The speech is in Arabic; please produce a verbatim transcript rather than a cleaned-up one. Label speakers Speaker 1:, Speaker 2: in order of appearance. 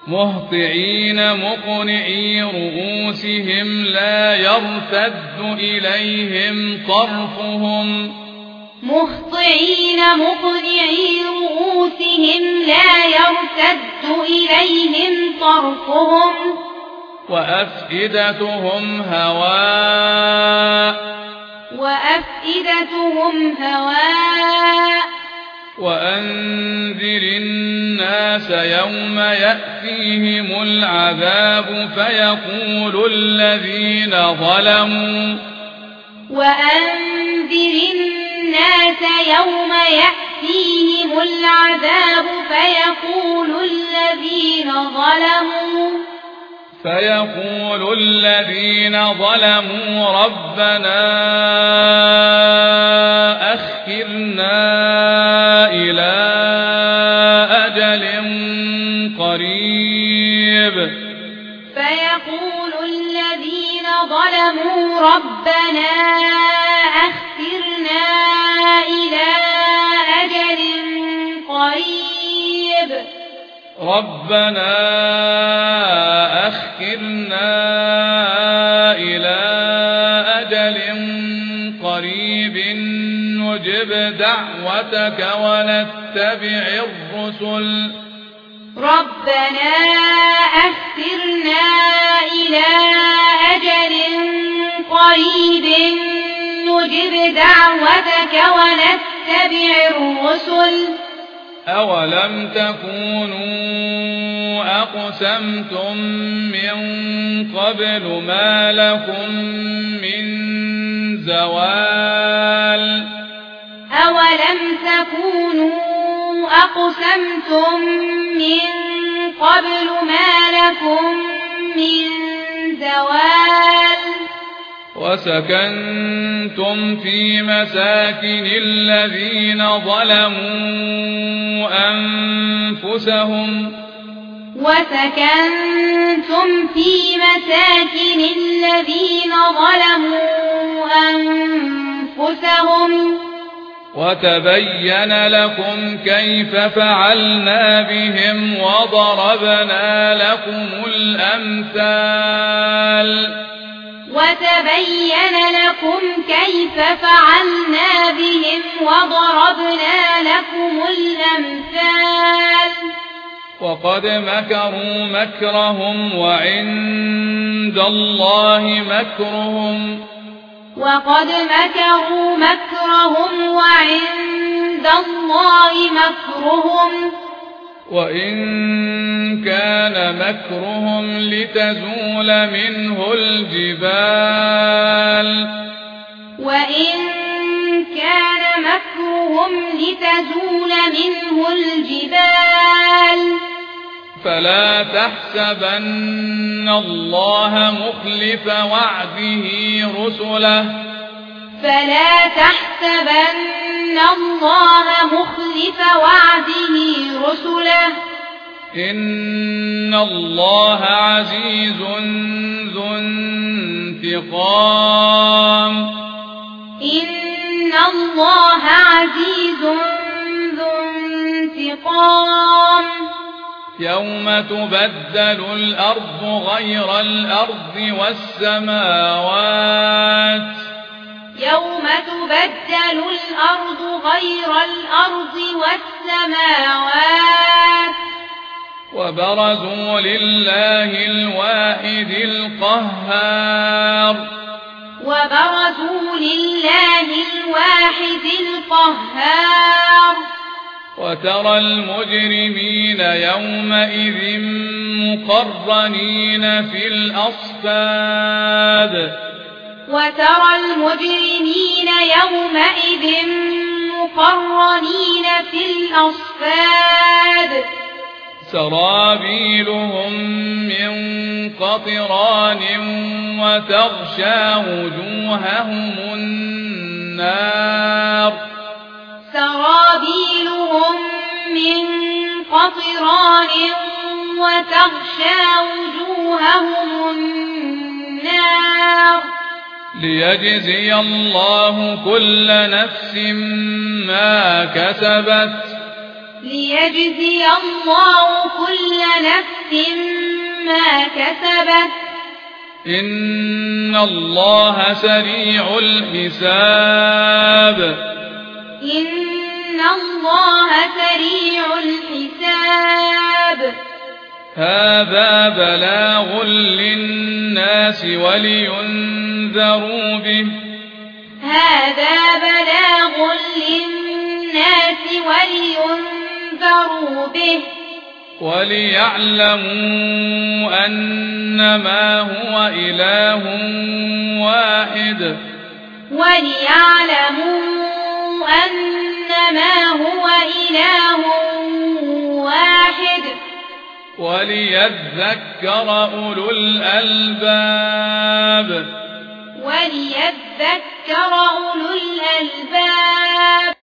Speaker 1: مهطعين مقنعي رؤوسهم لا يرتد إليهم طرفهم
Speaker 2: مهطعين مقنعي رؤوسهم لا يرتد إليهم طرفهم
Speaker 1: وأفئدتهم هواء
Speaker 2: وأفئدتهم هواء
Speaker 1: وأنذر الناس يوم يأتيهم العذاب فيقول الذين ظلموا
Speaker 2: وأنذر الناس يوم يأتيهم العذاب فيقول الذين ظلموا
Speaker 1: فيقول الذين ظلموا ربنا أخرنا إلى أجل قريب
Speaker 2: فيقول الذين ظلموا ربنا أخرنا إلى أجل قريب
Speaker 1: ربنا أخرنا إلى أجل قريب نجب دعوتك ونتبع الرسل
Speaker 2: ربنا أخرنا إلى أجل قريب نجب دعوتك ونتبع الرسل
Speaker 1: أولم تكونوا أقسمتم من قبل ما لكم من زوال
Speaker 2: أولم تكونوا أقسمتم من قبل ما لكم من زوال
Speaker 1: وسكنتم في مساكن الذين ظلموا أنفسهم
Speaker 2: وسكنتم في مساكن الذين ظلموا أنفسهم
Speaker 1: وتبين لكم كيف فعلنا بهم وضربنا لكم الأمثال
Speaker 2: وتبين لكم كيف فعلنا بهم وضربنا لكم الأمثال
Speaker 1: وقد مكروا مكرهم وعند الله مكرهم
Speaker 2: وقد مكروا مكرهم وعند الله مكرهم
Speaker 1: وإن كان مكرهم لتزول منه الجبال
Speaker 2: وإن كان مكرهم لتزول منه الجبال
Speaker 1: فلا تحسبن الله مخلف وعده رسله
Speaker 2: فلا تحسبن الله مخلف وعده رسله
Speaker 1: إن الله عزيز ذو انتقام
Speaker 2: إن الله عزيز ذو انتقام
Speaker 1: يوم تبدل الأرض غير الأرض والسماوات
Speaker 2: يوم تبدل الأرض غير الأرض والسماوات
Speaker 1: وبرزوا لله الواحد القهار
Speaker 2: وبرزوا لله الواحد القهار
Speaker 1: وترى المجرمين يومئذ مقرنين في الأصفاد
Speaker 2: وترى المجرمين يومئذ مقرنين في الأصفاد
Speaker 1: سرابيلهم من قطران وتغشى وجوههم النار
Speaker 2: سرابيلهم من قطران وتغشى وجوههم النار
Speaker 1: ليجزي الله كل نفس ما كسبت
Speaker 2: ليجزي الله كل نفس ما كسبت
Speaker 1: إن الله سريع الحساب
Speaker 2: إن الله سريع الحساب
Speaker 1: هذا بلاغ للناس ولينذروا به
Speaker 2: هذا بلاغ للناس ولينذروا به
Speaker 1: وليعلموا أنما هو إله واحد
Speaker 2: وليعلموا أنما هو إله واحد
Speaker 1: وليذكر أولو الألباب
Speaker 2: وليذكر أولو الألباب